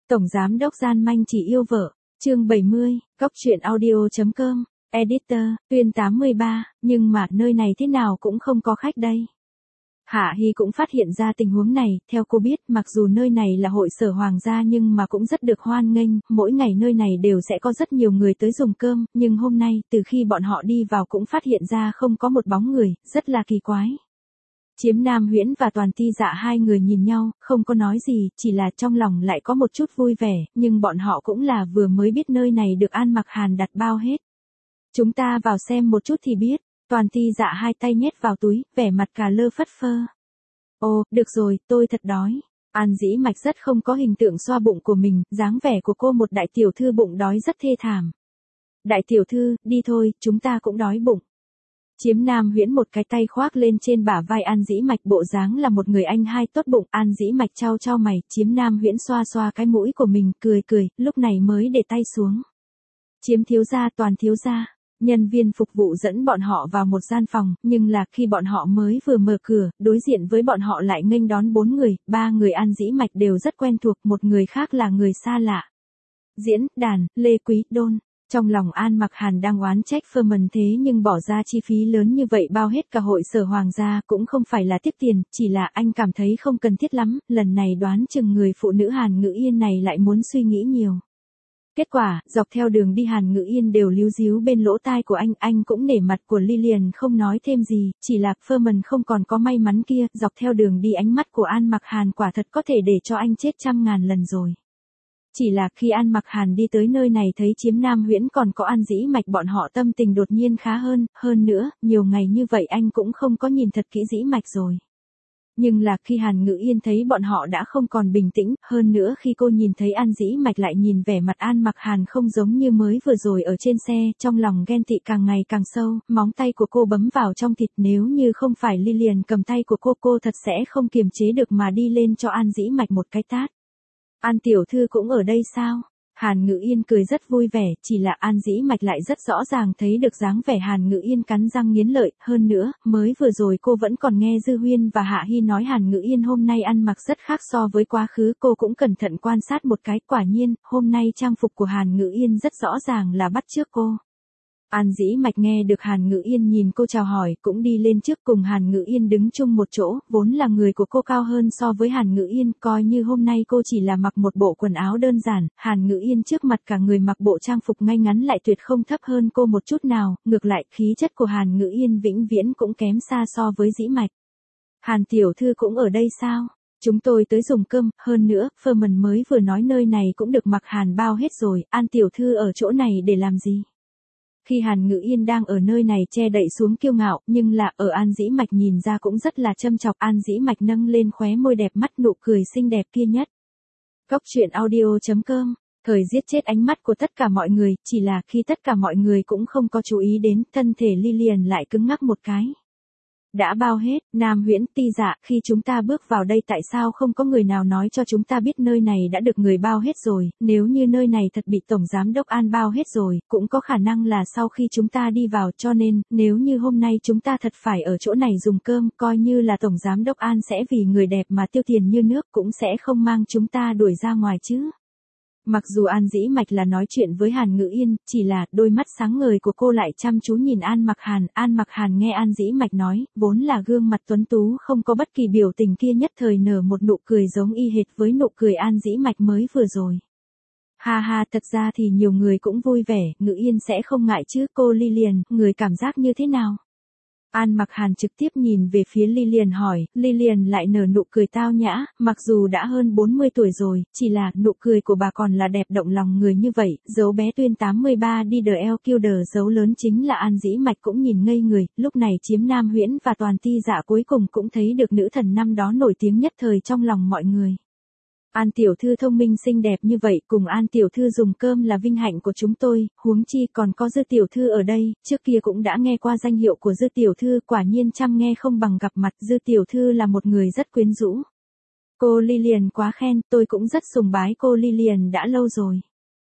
Tổng giám đốc gian manh chỉ yêu vợ, chương 70, góc truyện audio.com, editor, Tuyên 83, nhưng mà nơi này thế nào cũng không có khách đây. Hạ Hy cũng phát hiện ra tình huống này, theo cô biết, mặc dù nơi này là hội sở hoàng gia nhưng mà cũng rất được hoan nghênh, mỗi ngày nơi này đều sẽ có rất nhiều người tới dùng cơm, nhưng hôm nay, từ khi bọn họ đi vào cũng phát hiện ra không có một bóng người, rất là kỳ quái. Chiếm Nam Huyễn và Toàn Ti Dạ hai người nhìn nhau, không có nói gì, chỉ là trong lòng lại có một chút vui vẻ, nhưng bọn họ cũng là vừa mới biết nơi này được An Mặc Hàn đặt bao hết. Chúng ta vào xem một chút thì biết. Toàn Ti Dạ hai tay nhét vào túi, vẻ mặt cà lơ phất phơ. Ồ, được rồi, tôi thật đói. An Dĩ Mạch rất không có hình tượng xoa bụng của mình, dáng vẻ của cô một đại tiểu thư bụng đói rất thê thảm. Đại tiểu thư, đi thôi, chúng ta cũng đói bụng. Chiếm Nam Huyễn một cái tay khoác lên trên bả vai An Dĩ Mạch, bộ dáng là một người anh hai tốt bụng. An Dĩ Mạch chau chau mày, Chiếm Nam Huyễn xoa xoa cái mũi của mình, cười cười, lúc này mới để tay xuống. Chiếm thiếu gia, Toàn thiếu gia. Nhân viên phục vụ dẫn bọn họ vào một gian phòng, nhưng là khi bọn họ mới vừa mở cửa, đối diện với bọn họ lại nghênh đón 4 người, 3 người An Dĩ Mạch đều rất quen thuộc, một người khác là người xa lạ. Diễn, đàn, Lê Quý, Đôn. Trong lòng An Mặc Hàn đang oán trách Firman thế nhưng bỏ ra chi phí lớn như vậy bao hết cả hội sở hoàng gia cũng không phải là tiếc tiền, chỉ là anh cảm thấy không cần thiết lắm, lần này đoán chừng người phụ nữ Hàn Ngữ Yên này lại muốn suy nghĩ nhiều. Kết quả, dọc theo đường đi Hàn Ngữ Yên đều líu díu bên lỗ tai của anh cũng nể mặt của Lilian không nói thêm gì, chỉ là Firman không còn có may mắn kia, dọc theo đường đi ánh mắt của An Mặc Hàn quả thật có thể để cho anh chết 100.000 lần rồi. Chỉ là khi An Mặc Hàn đi tới nơi này thấy Chiếm Nam Huyễn còn có An Dĩ Mạch bọn họ tâm tình đột nhiên khá hơn nữa, nhiều ngày như vậy anh cũng không có nhìn thật kỹ Dĩ Mạch rồi. Nhưng là khi Hàn Ngữ Yên thấy bọn họ đã không còn bình tĩnh, hơn nữa khi cô nhìn thấy An Dĩ Mạch lại nhìn vẻ mặt An Mặc Hàn không giống như mới vừa rồi ở trên xe, trong lòng ghen tị càng ngày càng sâu, móng tay của cô bấm vào trong thịt, nếu như không phải Lilian cầm tay của cô thật sẽ không kiềm chế được mà đi lên cho An Dĩ Mạch một cái tát. An tiểu thư cũng ở đây sao? Hàn Ngữ Yên cười rất vui vẻ, chỉ là An Dĩ Mạch lại rất rõ ràng thấy được dáng vẻ Hàn Ngữ Yên cắn răng nghiến lợi, hơn nữa, mới vừa rồi cô vẫn còn nghe Dư Huyên và Hạ Hy nói Hàn Ngữ Yên hôm nay ăn mặc rất khác so với quá khứ, cô cũng cẩn thận quan sát một cái, quả nhiên, hôm nay trang phục của Hàn Ngữ Yên rất rõ ràng là bắt chước cô. An Dĩ Mạch nghe được Hàn Ngữ Yên nhìn cô chào hỏi, cũng đi lên trước cùng Hàn Ngữ Yên đứng chung một chỗ, vốn là người của cô cao hơn so với Hàn Ngữ Yên, coi như hôm nay cô chỉ là mặc một bộ quần áo đơn giản, Hàn Ngữ Yên trước mặt cả người mặc bộ trang phục ngay ngắn lại tuyệt không thấp hơn cô một chút nào, ngược lại khí chất của Hàn Ngữ Yên vĩnh viễn cũng kém xa so với Dĩ Mạch. Hàn tiểu thư cũng ở đây sao? Chúng tôi tới dùng cơm, hơn nữa, Firman mới vừa nói nơi này cũng được Mặc Hàn bao hết rồi, An tiểu thư ở chỗ này để làm gì? Khi Hàn Ngữ Yên đang ở nơi này che đậy xuống kiêu ngạo, nhưng là ở An Dĩ Mạch nhìn ra cũng rất là châm chọc, An Dĩ Mạch nâng lên khóe môi đẹp mắt nụ cười xinh đẹp kia nhất. Góc truyện audio.com, thời giết chết ánh mắt của tất cả mọi người, chỉ là khi tất cả mọi người cũng không có chú ý đến, thân thể Lilian lại cứng ngắc một cái. Đã bao hết, Nam Huyễn, Ti Dạ, khi chúng ta bước vào đây tại sao không có người nào nói cho chúng ta biết nơi này đã được người bao hết rồi, nếu như nơi này thật bị Tổng Giám đốc An bao hết rồi, cũng có khả năng là sau khi chúng ta đi vào, cho nên, nếu như hôm nay chúng ta thật phải ở chỗ này dùng cơm, coi như là Tổng Giám đốc An sẽ vì người đẹp mà tiêu tiền như nước, cũng sẽ không mang chúng ta đuổi ra ngoài chứ. Mặc dù An Dĩ Mạch là nói chuyện với Hàn Ngữ Yên, chỉ là đôi mắt sáng ngời của cô lại chăm chú nhìn An Mặc Hàn nghe An Dĩ Mạch nói, vốn là gương mặt tuấn tú không có bất kỳ biểu tình kia nhất thời nở một nụ cười giống y hệt với nụ cười An Dĩ Mạch mới vừa rồi. Ha ha, thật ra thì nhiều người cũng vui vẻ, Ngữ Yên sẽ không ngại chứ, cô Lilian, người cảm giác như thế nào? An Mặc Hàn trực tiếp nhìn về phía Lilian hỏi, Lilian lại nở nụ cười tao nhã, mặc dù đã hơn 40 tuổi rồi, chỉ là nụ cười của bà còn là đẹp động lòng người như vậy, dấu bé Tuyên 83 đi The Elder, dấu lớn chính là An Dĩ Mạch cũng nhìn ngây người, lúc này Chiếm Nam Huyễn và Toàn Ti Dạ cuối cùng cũng thấy được nữ thần năm đó nổi tiếng nhất thời trong lòng mọi người. An tiểu thư thông minh xinh đẹp như vậy, cùng An tiểu thư dùng cơm là vinh hạnh của chúng tôi, huống chi còn có Dư tiểu thư ở đây, trước kia cũng đã nghe qua danh hiệu của Dư tiểu thư, quả nhiên chăm nghe không bằng gặp mặt, Dư tiểu thư là một người rất quyến rũ. Cô Lilian quá khen, tôi cũng rất sùng bái cô Lilian đã lâu rồi.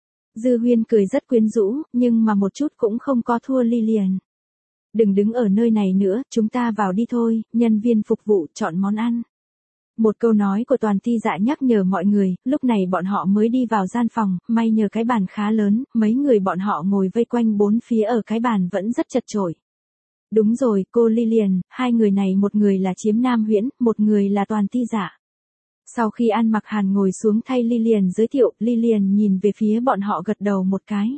Dư Huyên cười rất quyến rũ, nhưng mà một chút cũng không có thua Lilian. Đừng đứng ở nơi này nữa, chúng ta vào đi thôi, nhân viên phục vụ chọn món ăn. Một câu nói của Toàn Ti Dạ nhắc nhở mọi người, lúc này bọn họ mới đi vào gian phòng, may nhờ cái bàn khá lớn, mấy người bọn họ ngồi vây quanh bốn phía ở cái bàn vẫn rất chật chội. Đúng rồi, cô Lilian, hai người này một người là Chiếm Nam Huyễn, một người là Toàn Ti Dạ. Sau khi An Mặc Hàn ngồi xuống thay Lilian giới thiệu, Lilian nhìn về phía bọn họ gật đầu một cái.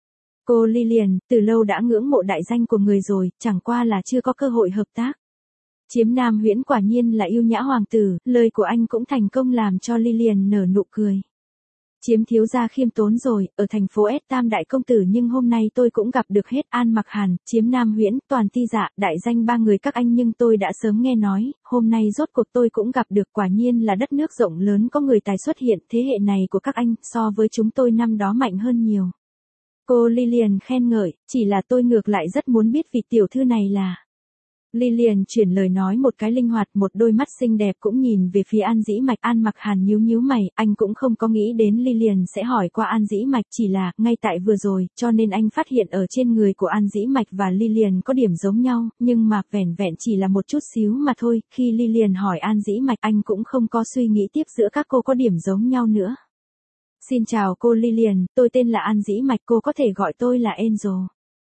Cô Lilian, từ lâu đã ngưỡng mộ đại danh của người rồi, chẳng qua là chưa có cơ hội hợp tác. Chiếm Nam Huyễn quả nhiên là yêu nhã hoàng tử, lời của anh cũng thành công làm cho Lilian nở nụ cười. Chiếm thiếu gia khiêm tốn rồi, ở thành phố S Tam đại công tử nhưng hôm nay tôi cũng gặp được hết An Mặc Hàn, Chiếm Nam Huyễn, Toàn Ti Dạ, đại danh ba người các anh nhưng tôi đã sớm nghe nói, hôm nay rốt cuộc tôi cũng gặp được quả nhiên là đất nước rộng lớn có người tài xuất hiện, thế hệ này của các anh so với chúng tôi năm đó mạnh hơn nhiều. Cô Lilian khen ngợi, chỉ là tôi ngược lại rất muốn biết vị tiểu thư này là... Lilian chuyển lời nói một cái linh hoạt, một đôi mắt xinh đẹp cũng nhìn về phía An Dĩ Mạch. An Mặc Hàn nhíu nhíu mày, anh cũng không có nghĩ đến Lilian sẽ hỏi qua An Dĩ Mạch, chỉ là, ngay tại vừa rồi, cho nên anh phát hiện ở trên người của An Dĩ Mạch và Lilian có điểm giống nhau, nhưng mà vẻn vẹn chỉ là một chút xíu mà thôi, khi Lilian hỏi An Dĩ Mạch anh cũng không có suy nghĩ tiếp giữa các cô có điểm giống nhau nữa. Xin chào cô Lilian, tôi tên là An Dĩ Mạch, cô có thể gọi tôi là Angel.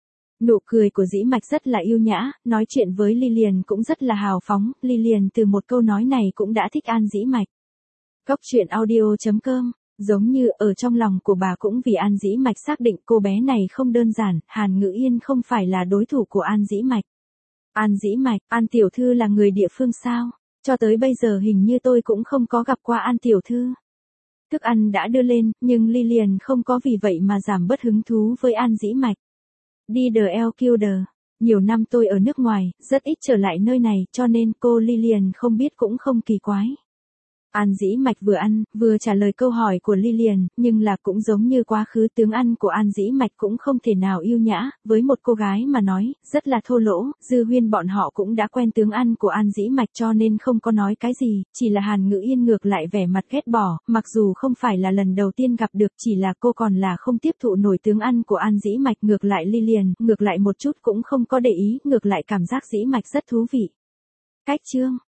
Nụ cười của Dĩ Mạch rất là yêu nhã, nói chuyện với Lilian cũng rất là hào phóng, Lilian từ một câu nói này cũng đã thích An Dĩ Mạch. Góc truyện audio.com, giống như ở trong lòng của bà cũng vì An Dĩ Mạch xác định cô bé này không đơn giản, Hàn Ngữ Yên không phải là đối thủ của An Dĩ Mạch. An Dĩ Mạch, An tiểu thư là người địa phương sao? Cho tới bây giờ hình như tôi cũng không có gặp qua An tiểu thư. Thức ăn đã đưa lên, nhưng Lilian không có vì vậy mà giảm bớt hứng thú với An Dĩ Mạch. Đi DLQD. Nhiều năm tôi ở nước ngoài, rất ít trở lại nơi này, cho nên cô Lilian không biết cũng không kỳ quái. An Dĩ Mạch vừa ăn, vừa trả lời câu hỏi của Lilian, nhưng là cũng giống như quá khứ tướng ăn của An Dĩ Mạch cũng không thể nào yêu nhã, với một cô gái mà nói, rất là thô lỗ, Dư Huyên bọn họ cũng đã quen tướng ăn của An Dĩ Mạch cho nên không có nói cái gì, chỉ là Hàn Ngữ Yên ngược lại vẻ mặt ghét bỏ, mặc dù không phải là lần đầu tiên gặp được, chỉ là cô còn là không tiếp thụ nổi tướng ăn của An Dĩ Mạch, ngược lại Lilian, ngược lại một chút cũng không có để ý, ngược lại cảm giác Dĩ Mạch rất thú vị. Cách chương